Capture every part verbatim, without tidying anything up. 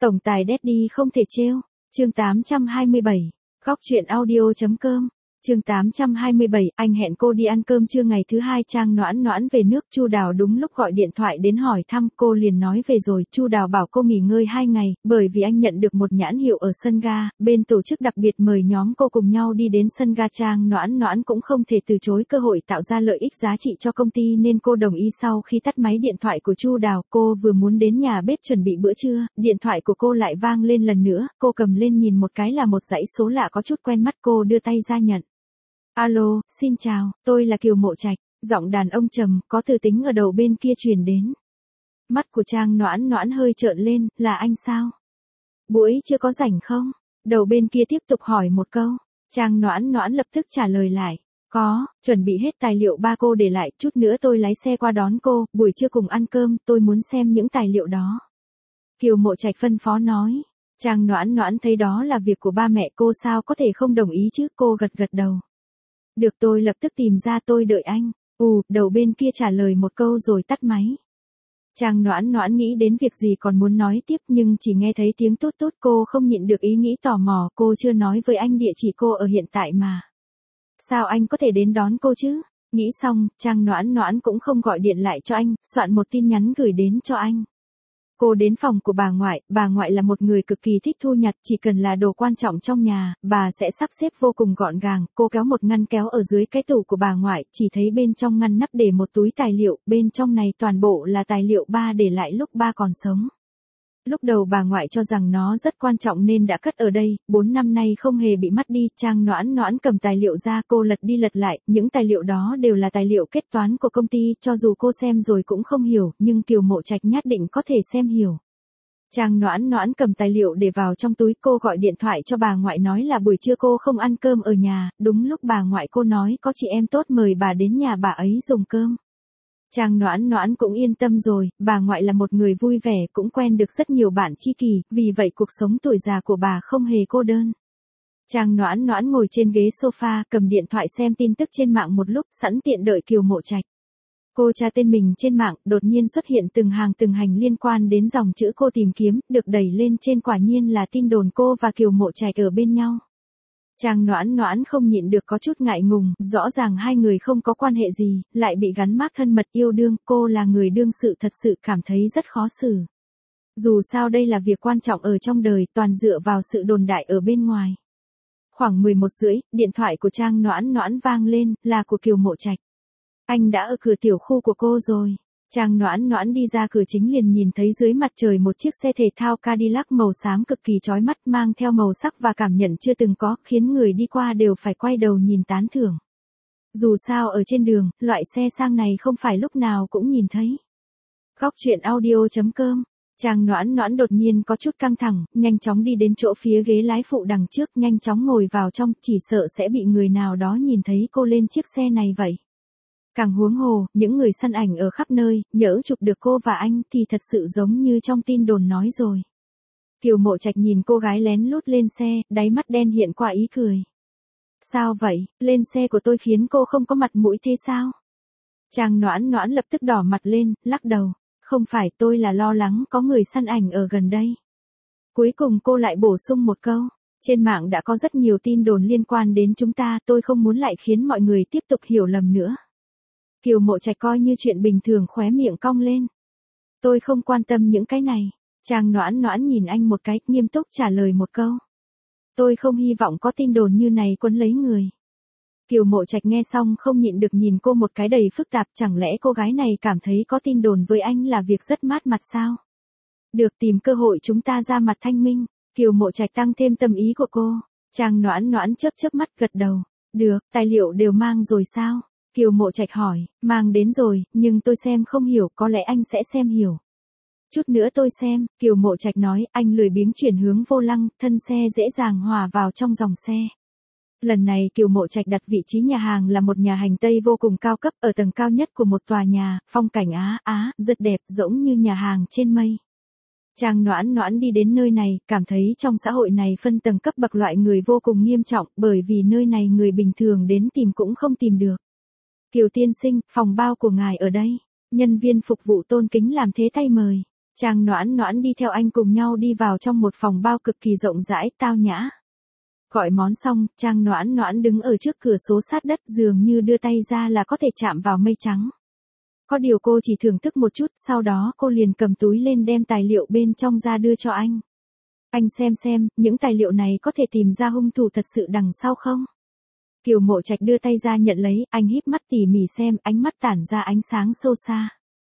Tổng tài Daddy không thể trêu. Chương tám trăm hai mươi bảy. Góc truyện audio.com. Chương tám trăm hai mươi bảy, anh hẹn cô đi ăn cơm trưa ngày thứ hai. Trang Noãn Noãn về nước, Chu Đào đúng lúc gọi điện thoại đến hỏi thăm, cô liền nói về rồi. Chu Đào bảo cô nghỉ ngơi hai ngày, bởi vì anh nhận được một nhãn hiệu ở sân ga, bên tổ chức đặc biệt mời nhóm cô cùng nhau đi đến sân ga. Trang Noãn Noãn cũng không thể từ chối cơ hội tạo ra lợi ích giá trị cho công ty nên cô đồng ý. Sau khi tắt máy điện thoại của Chu Đào, cô vừa muốn đến nhà bếp chuẩn bị bữa trưa, điện thoại của cô lại vang lên lần nữa, cô cầm lên nhìn một cái là một dãy số lạ có chút quen mắt, cô đưa tay ra nhận. Alo, xin chào, tôi là Kiều Mộ Trạch. Giọng đàn ông trầm, có từ tính ở đầu bên kia truyền đến. Mắt của Trang Noãn Noãn hơi trợn lên, là anh sao? Buổi chưa có rảnh không? Đầu bên kia tiếp tục hỏi một câu. Trang Noãn Noãn lập tức trả lời lại. Có, chuẩn bị hết tài liệu ba cô để lại, chút nữa tôi lái xe qua đón cô, buổi trưa cùng ăn cơm, tôi muốn xem những tài liệu đó. Kiều Mộ Trạch phân phó nói. Trang Noãn Noãn thấy đó là việc của ba mẹ cô, sao có thể không đồng ý chứ, cô gật gật đầu. Được, tôi lập tức tìm ra, tôi đợi anh. Ù, đầu bên kia trả lời một câu rồi tắt máy. Trang Noãn Noãn nghĩ đến việc gì còn muốn nói tiếp nhưng chỉ nghe thấy tiếng tút tút, cô không nhịn được ý nghĩ tò mò, cô chưa nói với anh địa chỉ cô ở hiện tại mà. Sao anh có thể đến đón cô chứ? Nghĩ xong, Trang Noãn Noãn cũng không gọi điện lại cho anh, soạn một tin nhắn gửi đến cho anh. Cô đến phòng của bà ngoại, bà ngoại là một người cực kỳ thích thu nhặt, chỉ cần là đồ quan trọng trong nhà, bà sẽ sắp xếp vô cùng gọn gàng. Cô kéo một ngăn kéo ở dưới cái tủ của bà ngoại, chỉ thấy bên trong ngăn nắp để một túi tài liệu, bên trong này toàn bộ là tài liệu ba để lại lúc ba còn sống. Lúc đầu bà ngoại cho rằng nó rất quan trọng nên đã cất ở đây, bốn năm nay không hề bị mất đi. Trang Noãn Noãn cầm tài liệu ra, cô lật đi lật lại, những tài liệu đó đều là tài liệu kết toán của công ty, cho dù cô xem rồi cũng không hiểu, nhưng Kiều Mộ Trạch nhất định có thể xem hiểu. Trang Noãn Noãn cầm tài liệu để vào trong túi, cô gọi điện thoại cho bà ngoại nói là buổi trưa cô không ăn cơm ở nhà, đúng lúc bà ngoại cô nói có chị em tốt mời bà đến nhà bà ấy dùng cơm. Trang Noãn Noãn cũng yên tâm rồi, bà ngoại là một người vui vẻ, cũng quen được rất nhiều bạn tri kỷ, vì vậy cuộc sống tuổi già của bà không hề cô đơn. Trang Noãn Noãn ngồi trên ghế sofa, cầm điện thoại xem tin tức trên mạng một lúc, sẵn tiện đợi Kiều Mộ Trạch. Cô tra tên mình trên mạng, đột nhiên xuất hiện từng hàng từng hành liên quan đến dòng chữ cô tìm kiếm, được đẩy lên trên, quả nhiên là tin đồn cô và Kiều Mộ Trạch ở bên nhau. Trang Noãn Noãn không nhịn được có chút ngại ngùng, rõ ràng hai người không có quan hệ gì, lại bị gắn mác thân mật yêu đương, cô là người đương sự thật sự cảm thấy rất khó xử. Dù sao đây là việc quan trọng ở trong đời, toàn dựa vào sự đồn đại ở bên ngoài. Khoảng mười một rưỡi, điện thoại của Trang Noãn Noãn vang lên, là của Kiều Mộ Trạch. Anh đã ở cửa tiểu khu của cô rồi. Trang Noãn Noãn đi ra cửa chính liền nhìn thấy dưới mặt trời một chiếc xe thể thao Cadillac màu xám cực kỳ chói mắt, mang theo màu sắc và cảm nhận chưa từng có, khiến người đi qua đều phải quay đầu nhìn tán thưởng. Dù sao ở trên đường, loại xe sang này không phải lúc nào cũng nhìn thấy. Góc truyện audio.com. Trang Noãn Noãn đột nhiên có chút căng thẳng, nhanh chóng đi đến chỗ phía ghế lái phụ đằng trước, nhanh chóng ngồi vào trong, chỉ sợ sẽ bị người nào đó nhìn thấy cô lên chiếc xe này vậy. Càng huống hồ, những người săn ảnh ở khắp nơi, nhỡ chụp được cô và anh thì thật sự giống như trong tin đồn nói rồi. Kiều Mộ Trạch nhìn cô gái lén lút lên xe, đáy mắt đen hiện qua ý cười. Sao vậy, lên xe của tôi khiến cô không có mặt mũi thế sao? Trang Noãn Noãn lập tức đỏ mặt lên, lắc đầu. Không phải, tôi là lo lắng có người săn ảnh ở gần đây. Cuối cùng cô lại bổ sung một câu. Trên mạng đã có rất nhiều tin đồn liên quan đến chúng ta, tôi không muốn lại khiến mọi người tiếp tục hiểu lầm nữa. Kiều Mộ Trạch coi như chuyện bình thường, khóe miệng cong lên. Tôi không quan tâm những cái này. Trang Noãn Noãn nhìn anh một cái, nghiêm túc trả lời một câu. Tôi không hy vọng có tin đồn như này quấn lấy người. Kiều Mộ Trạch nghe xong không nhịn được nhìn cô một cái đầy phức tạp, chẳng lẽ cô gái này cảm thấy có tin đồn với anh là việc rất mát mặt sao? Được, tìm cơ hội chúng ta ra mặt thanh minh. Kiều Mộ Trạch tăng thêm tâm ý của cô. Trang Noãn Noãn chớp chớp mắt gật đầu. Được, tài liệu đều mang rồi sao? Kiều Mộ Trạch hỏi, mang đến rồi, nhưng tôi xem không hiểu, có lẽ anh sẽ xem hiểu. Chút nữa tôi xem, Kiều Mộ Trạch nói, anh lười biếng chuyển hướng vô lăng, thân xe dễ dàng hòa vào trong dòng xe. Lần này Kiều Mộ Trạch đặt vị trí nhà hàng là một nhà hành Tây vô cùng cao cấp, ở tầng cao nhất của một tòa nhà, phong cảnh Á Á, rất đẹp, giống như nhà hàng trên mây. Trang Noãn Noãn đi đến nơi này, cảm thấy trong xã hội này phân tầng cấp bậc loại người vô cùng nghiêm trọng, bởi vì nơi này người bình thường đến tìm cũng không tìm được. Kiều tiên sinh, phòng bao của ngài ở đây. Nhân viên phục vụ tôn kính làm thế tay mời. Trang Noãn Noãn đi theo anh cùng nhau đi vào trong một phòng bao cực kỳ rộng rãi, tao nhã. Gọi món xong, Trang Noãn Noãn đứng ở trước cửa sổ sát đất dường như đưa tay ra là có thể chạm vào mây trắng. Có điều cô chỉ thưởng thức một chút, sau đó cô liền cầm túi lên đem tài liệu bên trong ra đưa cho anh. Anh xem xem, những tài liệu này có thể tìm ra hung thủ thật sự đằng sau không? Kiều Mộ Trạch đưa tay ra nhận lấy, anh híp mắt tỉ mỉ xem, ánh mắt tản ra ánh sáng sâu xa.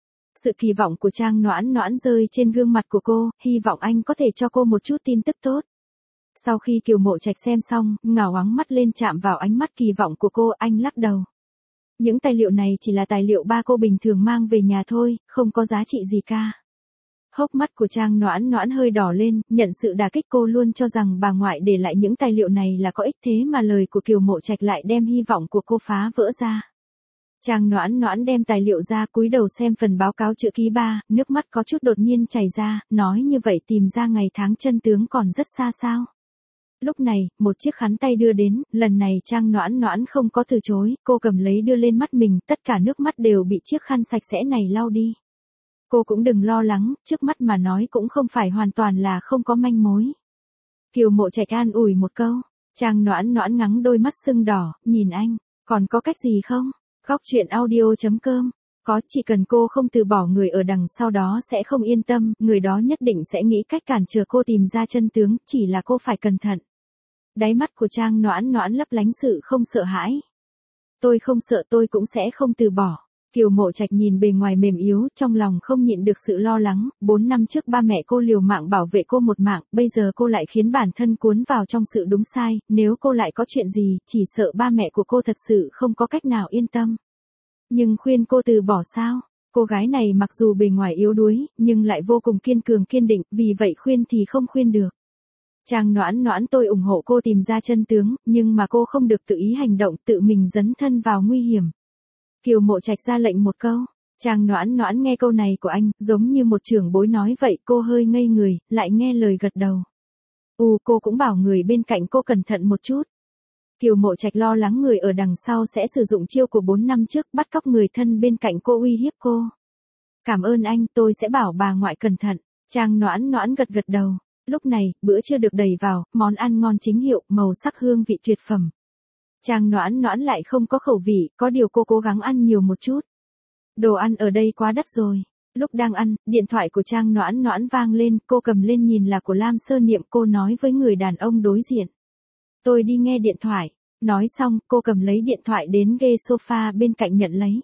Sự kỳ vọng của Trang Noãn Noãn rơi trên gương mặt của cô, hy vọng anh có thể cho cô một chút tin tức tốt. Sau khi Kiều Mộ Trạch xem xong, ngào áng mắt lên chạm vào ánh mắt kỳ vọng của cô, anh lắc đầu. Những tài liệu này chỉ là tài liệu ba cô bình thường mang về nhà thôi, không có giá trị gì cả. Hốc mắt của Trang Noãn Noãn hơi đỏ lên, nhận sự đả kích, cô luôn cho rằng bà ngoại để lại những tài liệu này là có ích, thế mà lời của Kiều Mộ Trạch lại đem hy vọng của cô phá vỡ ra. Trang Noãn Noãn đem tài liệu ra, cúi đầu xem phần báo cáo chữ ký ba, nước mắt có chút đột nhiên chảy ra, nói như vậy tìm ra ngày tháng chân tướng còn rất xa sao. Lúc này, một chiếc khăn tay đưa đến, lần này Trang Noãn Noãn không có từ chối, cô cầm lấy đưa lên mắt mình, tất cả nước mắt đều bị chiếc khăn sạch sẽ này lau đi. Cô cũng đừng lo lắng, trước mắt mà nói cũng không phải hoàn toàn là không có manh mối. Kiều Mộ Trạch an ủi một câu, Trang Noãn Noãn ngắng đôi mắt sưng đỏ, nhìn anh, còn có cách gì không? Góc truyện audio chấm com, có, chỉ cần cô không từ bỏ người ở đằng sau đó sẽ không yên tâm, người đó nhất định sẽ nghĩ cách cản trở cô tìm ra chân tướng, chỉ là cô phải cẩn thận. Đáy mắt của Trang Noãn Noãn lấp lánh sự không sợ hãi. Tôi không sợ, tôi cũng sẽ không từ bỏ. Kiều Mộ Trạch nhìn bề ngoài mềm yếu, trong lòng không nhịn được sự lo lắng, bốn năm trước ba mẹ cô liều mạng bảo vệ cô một mạng, bây giờ cô lại khiến bản thân cuốn vào trong sự đúng sai, nếu cô lại có chuyện gì, chỉ sợ ba mẹ của cô thật sự không có cách nào yên tâm. Nhưng khuyên cô từ bỏ sao? Cô gái này mặc dù bề ngoài yếu đuối, nhưng lại vô cùng kiên cường kiên định, vì vậy khuyên thì không khuyên được. Trang Noãn Noãn, tôi ủng hộ cô tìm ra chân tướng, nhưng mà cô không được tự ý hành động, tự mình dấn thân vào nguy hiểm. Kiều Mộ Trạch ra lệnh một câu. Trang Noãn Noãn nghe câu này của anh, giống như một trưởng bối nói vậy, cô hơi ngây người, lại nghe lời gật đầu. Ừ, cô cũng bảo người bên cạnh cô cẩn thận một chút. Kiều Mộ Trạch lo lắng người ở đằng sau sẽ sử dụng chiêu của bốn năm trước, bắt cóc người thân bên cạnh cô uy hiếp cô. Cảm ơn anh, tôi sẽ bảo bà ngoại cẩn thận. Trang Noãn Noãn gật gật đầu. Lúc này, bữa trưa được đẩy vào, món ăn ngon chính hiệu, màu sắc hương vị tuyệt phẩm. Trang Noãn Noãn lại không có khẩu vị, có điều cô cố gắng ăn nhiều một chút. Đồ ăn ở đây quá đắt rồi. Lúc đang ăn, điện thoại của Trang Noãn Noãn vang lên, cô cầm lên nhìn là của Lam Sơ Niệm, cô nói với người đàn ông đối diện. Tôi đi nghe điện thoại. Nói xong, cô cầm lấy điện thoại đến ghế sofa bên cạnh nhận lấy.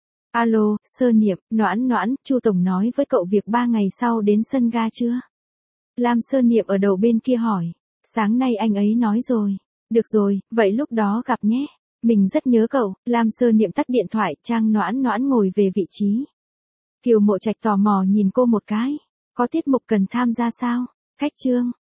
Alo, Sơ Niệm, Noãn Noãn, Chu Tổng nói với cậu việc ba ngày sau đến sân ga chưa? Lam Sơ Niệm ở đầu bên kia hỏi. Sáng nay anh ấy nói rồi. Được rồi, vậy lúc đó gặp nhé. Mình rất nhớ cậu. Lam Sơ Niệm tắt điện thoại, Trang Noãn Noãn ngồi về vị trí. Kiều Mộ Trạch tò mò nhìn cô một cái. Có tiết mục cần tham gia sao? Khách trương.